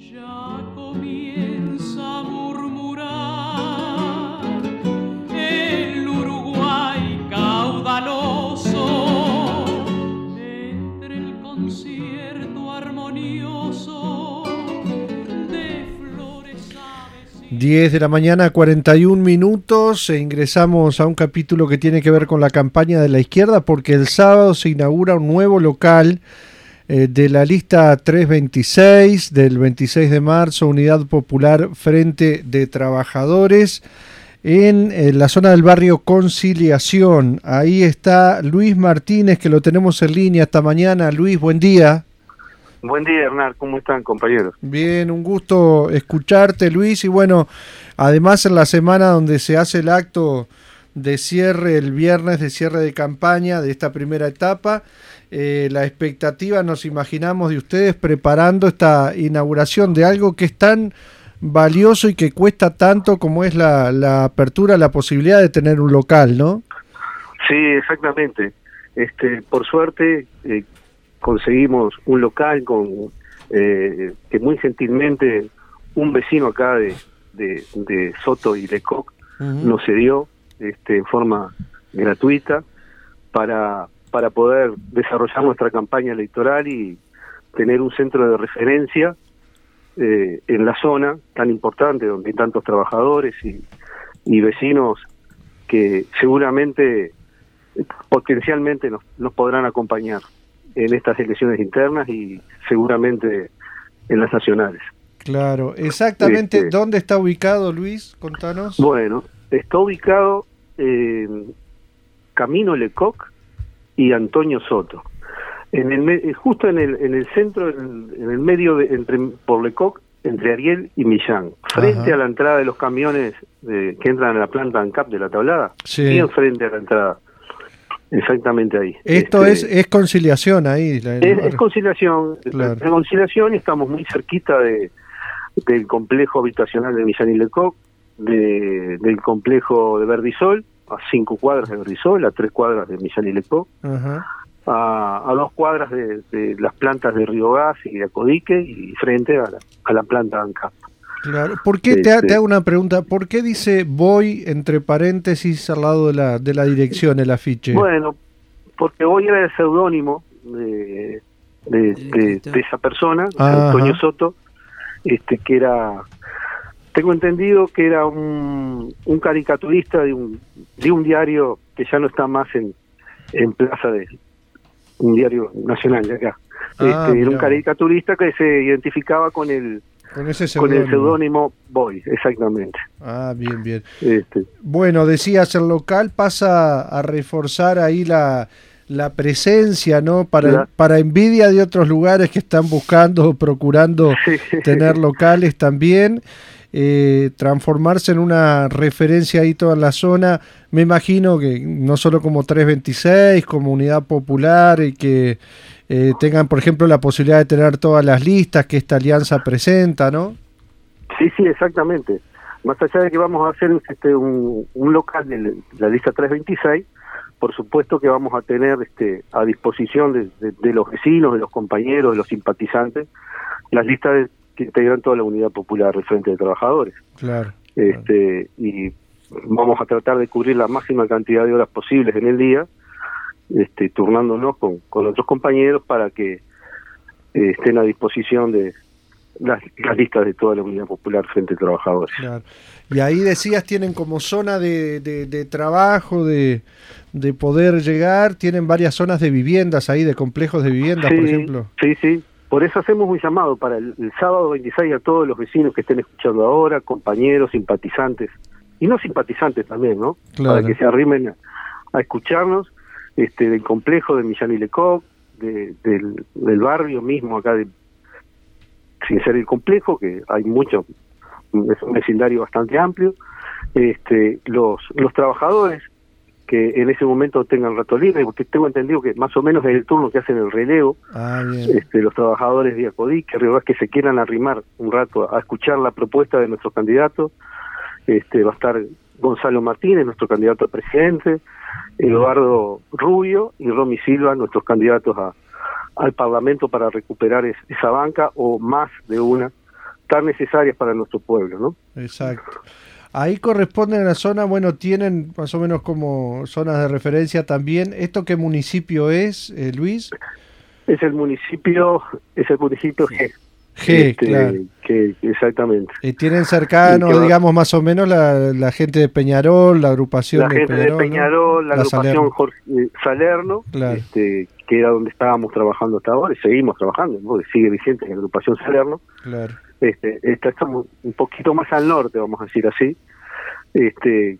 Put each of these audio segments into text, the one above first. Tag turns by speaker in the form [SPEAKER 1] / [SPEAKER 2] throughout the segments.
[SPEAKER 1] Ya comienza a murmurar el Uruguay caudaloso entre el concierto armonioso de flores aves.
[SPEAKER 2] 10 de la mañana, 41 minutos, e ingresamos a un capítulo que tiene que ver con la campaña de la izquierda, porque el sábado se inaugura un nuevo local de la lista 326 del 26 de marzo, Unidad Popular Frente de Trabajadores, en la zona del barrio Conciliación. Ahí está Luis Martínez, que lo tenemos en línea esta mañana. Luis, buen día.
[SPEAKER 3] Buen día, Hernán. ¿Cómo están, compañeros?
[SPEAKER 2] Bien, un gusto escucharte, Luis. Y bueno, además en la semana donde se hace el acto de cierre, el viernes de cierre de campaña de esta primera etapa, la expectativa, nos imaginamos, de ustedes preparando esta inauguración de algo que es tan valioso y que cuesta tanto como es la apertura, la posibilidad de tener un local, ¿no?
[SPEAKER 3] Sí, exactamente. Por suerte conseguimos un local con que muy gentilmente un vecino acá de Soto y Lecoq nos cedió en forma gratuita para poder desarrollar nuestra campaña electoral y tener un centro de referencia en la zona tan importante, donde hay tantos trabajadores y vecinos que seguramente, potencialmente nos podrán acompañar en estas elecciones internas y seguramente en las nacionales.
[SPEAKER 2] Claro, exactamente. ¿Dónde está ubicado, Luis? Contanos.
[SPEAKER 3] Bueno, está ubicado Camino Lecoq y Antonio Soto, justo en el centro, en el medio por Lecoq, entre Ariel y Millán, frente a la entrada de los camiones que entran a la planta ANCAP de la Tablada, bien frente a la entrada, exactamente ahí.
[SPEAKER 2] Esto es Conciliación ahí.
[SPEAKER 3] Es Conciliación,
[SPEAKER 2] claro.
[SPEAKER 3] Es Conciliación, y estamos muy cerquita del complejo habitacional de Millán y Lecoq, del complejo de Verdisol, a 5 cuadras de Verdisol, a 3 cuadras de Millán y Lecoq, a 2 cuadras de las plantas de Río Gas y de Acodique, y frente a la planta ANCAP.
[SPEAKER 2] Claro. ¿Por qué, te hago una pregunta, ¿por qué dice Boy entre paréntesis al lado de la dirección, el afiche?
[SPEAKER 3] Bueno, porque Boy era el seudónimo de esa persona, Antonio Soto, que era... Tengo entendido que era un caricaturista de un diario que ya no está más en plaza de un diario nacional de acá. Era un caricaturista que se identificaba con el seudónimo Boy, exactamente.
[SPEAKER 2] Bien. Bueno, decías, el local pasa a reforzar ahí la presencia, ¿no? Para envidia de otros lugares que están buscando o procurando tener locales también. Transformarse en una referencia ahí toda la zona, me imagino que no solo como 326, como Unidad Popular, y que tengan, por ejemplo, la posibilidad de tener todas las listas que esta alianza presenta, ¿no?
[SPEAKER 3] Sí, exactamente. Más allá de que vamos a hacer un local de la lista 326, por supuesto que vamos a tener a disposición de los vecinos, de los compañeros, de los simpatizantes, las listas que integran toda la Unidad Popular del Frente de Trabajadores.
[SPEAKER 2] Claro.
[SPEAKER 3] Y vamos a tratar de cubrir la máxima cantidad de horas posibles en el día, turnándonos con otros compañeros para que estén a disposición de las listas de toda la Unidad Popular Frente de Trabajadores.
[SPEAKER 2] Claro. Y ahí decías, tienen como zona de trabajo, de poder llegar, tienen varias zonas de viviendas ahí, de complejos de viviendas, por ejemplo.
[SPEAKER 3] Sí. Por eso hacemos un llamado para el sábado 26 a todos los vecinos que estén escuchando ahora, compañeros, simpatizantes, y no simpatizantes también, ¿no?
[SPEAKER 2] Claro.
[SPEAKER 3] Para que se arrimen a escucharnos, del complejo de Millán y Lecoq, del barrio mismo acá, sin ser el complejo, que hay mucho, es un vecindario bastante amplio, los trabajadores que en ese momento tengan rato libre, porque tengo entendido que más o menos es el turno que hacen el relevo, los trabajadores de Acodique, que se quieran arrimar un rato a escuchar la propuesta de nuestros candidatos. Va a estar Gonzalo Martínez, nuestro candidato a presidente, Eduardo Rubio y Romy Silva, nuestros candidatos al Parlamento para recuperar esa banca, o más de una, tan necesarias para nuestro pueblo, ¿no?
[SPEAKER 2] Exacto. Ahí corresponde a la zona, bueno, tienen más o menos como zonas de referencia también. ¿Esto qué municipio es, Luis?
[SPEAKER 3] Es el municipio G.
[SPEAKER 2] Claro.
[SPEAKER 3] Exactamente.
[SPEAKER 2] Y tienen cercanos, digamos, más o menos la gente de Peñarol, la agrupación
[SPEAKER 3] de Peñarol, ¿no? La agrupación Salerno,
[SPEAKER 2] claro.
[SPEAKER 3] Que era donde estábamos trabajando hasta ahora, y seguimos trabajando, ¿no? Sigue vigente la agrupación Salerno.
[SPEAKER 2] Claro.
[SPEAKER 3] Estamos un poquito más al norte, vamos a decir así, que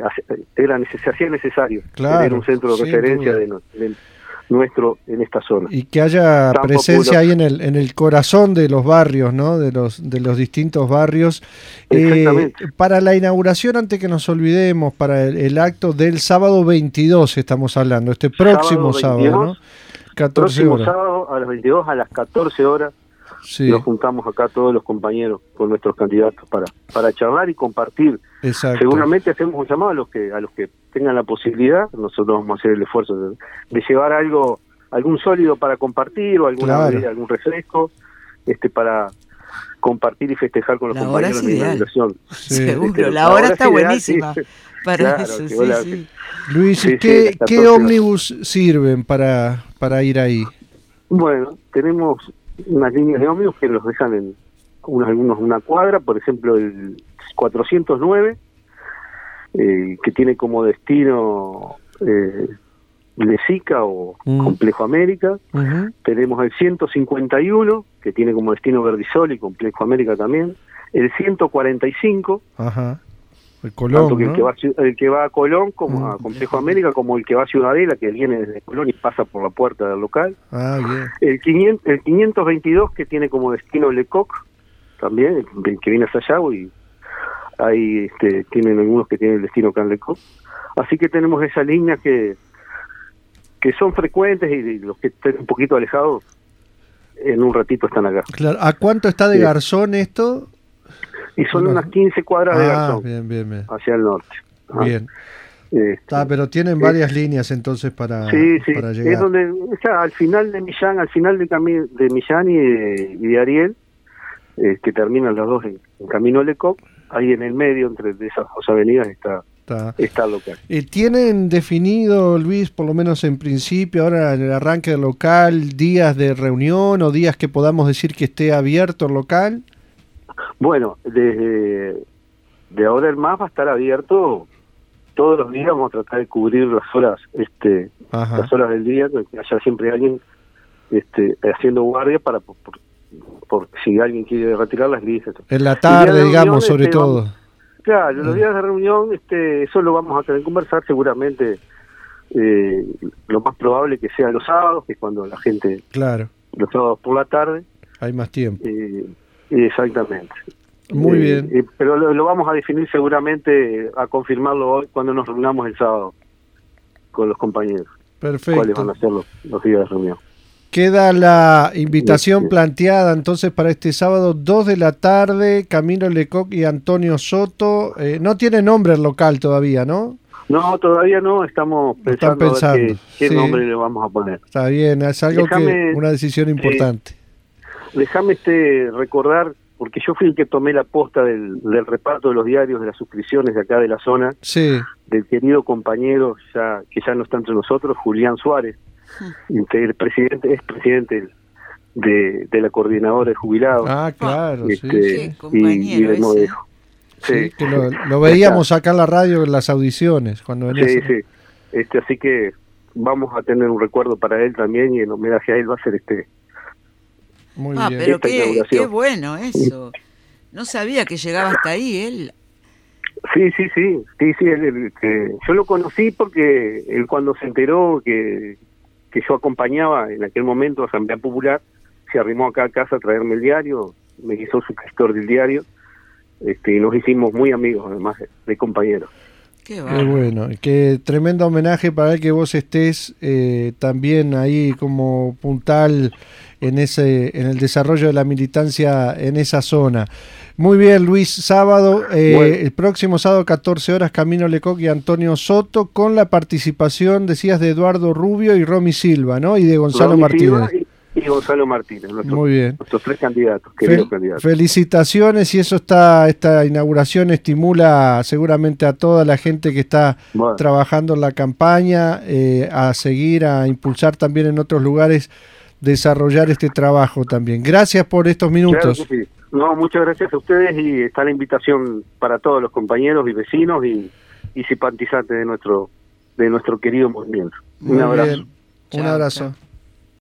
[SPEAKER 3] se hacía necesario tener un centro de referencia de nuestro en esta zona,
[SPEAKER 2] y que haya presencia ahí en el corazón de los barrios, ¿no? De los distintos barrios. Para la inauguración, antes que nos olvidemos, para el acto del sábado 22 estamos hablando, próximo sábado, ¿no? 14
[SPEAKER 3] próximo
[SPEAKER 2] horas.
[SPEAKER 3] Sábado a las 22, a las 14 horas. Sí. Nos juntamos acá todos los compañeros con nuestros candidatos para charlar y compartir.
[SPEAKER 2] Exacto.
[SPEAKER 3] Seguramente hacemos un llamado a los que tengan la posibilidad. Nosotros vamos a hacer el esfuerzo de llevar algún sólido para compartir, o alguna bebida, algún refresco, para compartir y festejar con los compañeros de la inauguración.
[SPEAKER 4] Sí. Seguro, la hora está buenísima.
[SPEAKER 3] Sí.
[SPEAKER 4] Para
[SPEAKER 3] claro,
[SPEAKER 4] eso, sí.
[SPEAKER 2] Luis, ¿qué ómnibus sirven para ir ahí?
[SPEAKER 3] Bueno, tenemos unas líneas de ómnibus que los dejan en algunos una cuadra, por ejemplo el 409, que tiene como destino Lezica o Complejo América. Tenemos el 151, que tiene como destino Verdisol y Complejo América también. El 145,
[SPEAKER 2] el Colón,
[SPEAKER 3] tanto que
[SPEAKER 2] ¿no?
[SPEAKER 3] el que va a Colón como a Complejo América, como el que va a Ciudadela, que viene desde Colón y pasa por la puerta del local.
[SPEAKER 2] Bien.
[SPEAKER 3] El 522, que tiene como destino Lecoq, también, que viene hasta allá, y ahí tienen algunos que tienen el destino Can Lecoq. Así que tenemos esas líneas que son frecuentes, y los que estén un poquito alejados, en un ratito están acá.
[SPEAKER 2] Claro. ¿A cuánto está de Garzón esto?
[SPEAKER 3] Y son unas 15 cuadras de Garzón,
[SPEAKER 2] bien.
[SPEAKER 3] hacia el norte.
[SPEAKER 2] Bien. Pero tienen varias líneas entonces para llegar.
[SPEAKER 3] Es donde, al final de Millán, de Millán y de Ariel, que terminan los dos en Camino Lecoq, ahí en el medio, entre esas dos avenidas, está el local.
[SPEAKER 2] ¿Tienen definido, Luis, por lo menos en principio, ahora en el arranque del local, días de reunión o días que podamos decir que esté abierto el local?
[SPEAKER 3] Bueno, de ahora en más va a estar abierto todos los días. Vamos a tratar de cubrir las horas del día, que haya siempre alguien haciendo guardia para por si alguien quiere retirar las listas.
[SPEAKER 2] En la tarde, digamos, sobre todo.
[SPEAKER 3] Claro, los días de reunión, eso lo vamos a tener que conversar seguramente. Lo más probable que sea los sábados, que es cuando la gente, los sábados por la tarde,
[SPEAKER 2] hay más tiempo.
[SPEAKER 3] Exactamente.
[SPEAKER 2] Muy bien.
[SPEAKER 3] Pero lo vamos a definir seguramente, a confirmarlo hoy cuando nos reunamos el sábado con los compañeros.
[SPEAKER 2] Perfecto.
[SPEAKER 3] ¿Cuáles van a ser los días de reunión?
[SPEAKER 2] Queda la invitación planteada entonces para este sábado, 2 de la tarde, Camino Lecoq y Antonio Soto. No tiene nombre el local todavía, ¿no?
[SPEAKER 3] No, todavía no, estamos pensando. A ver qué nombre le vamos a poner.
[SPEAKER 2] Está bien, es algo una decisión importante.
[SPEAKER 3] Déjame recordar, porque yo fui el que tomé la posta del reparto de los diarios, de las suscripciones de acá de la zona, del querido compañero que ya no está entre nosotros, Julián Suárez, es presidente de la coordinadora de jubilados.
[SPEAKER 2] Claro,
[SPEAKER 3] y de Modejo.
[SPEAKER 2] Sí, que lo veíamos acá en la radio en las audiciones cuando venía.
[SPEAKER 3] Así que vamos a tener un recuerdo para él también, y en homenaje a él va a ser
[SPEAKER 2] Muy bien.
[SPEAKER 4] Pero qué bueno eso. No sabía que llegaba hasta ahí él.
[SPEAKER 3] Sí, yo lo conocí porque él, cuando se enteró que yo acompañaba en aquel momento a Asamblea Popular, se arrimó acá a casa a traerme el diario, me hizo suscriptor del diario, y nos hicimos muy amigos, además de compañeros.
[SPEAKER 2] Qué bueno, qué tremendo homenaje para él, que vos estés también ahí como puntal en el desarrollo de la militancia en esa zona. Muy bien, Luis, sábado, el próximo sábado 14 horas, Camino Lecoq y Antonio Soto, con la participación, decías, de Eduardo Rubio y Romy Silva, ¿no? Y de Gonzalo Martínez.
[SPEAKER 3] y Gonzalo Martínez,
[SPEAKER 2] muy bien.
[SPEAKER 3] Nuestros 3 candidatos, queridos candidatos.
[SPEAKER 2] Felicitaciones, y esta inauguración estimula seguramente a toda la gente que está trabajando en la campaña a seguir, a impulsar también en otros lugares, desarrollar este trabajo también. Gracias por estos minutos.
[SPEAKER 3] Claro que sí. No, muchas gracias a ustedes, y está la invitación para todos los compañeros y vecinos y simpatizantes de nuestro querido movimiento. Un abrazo.
[SPEAKER 2] Un abrazo.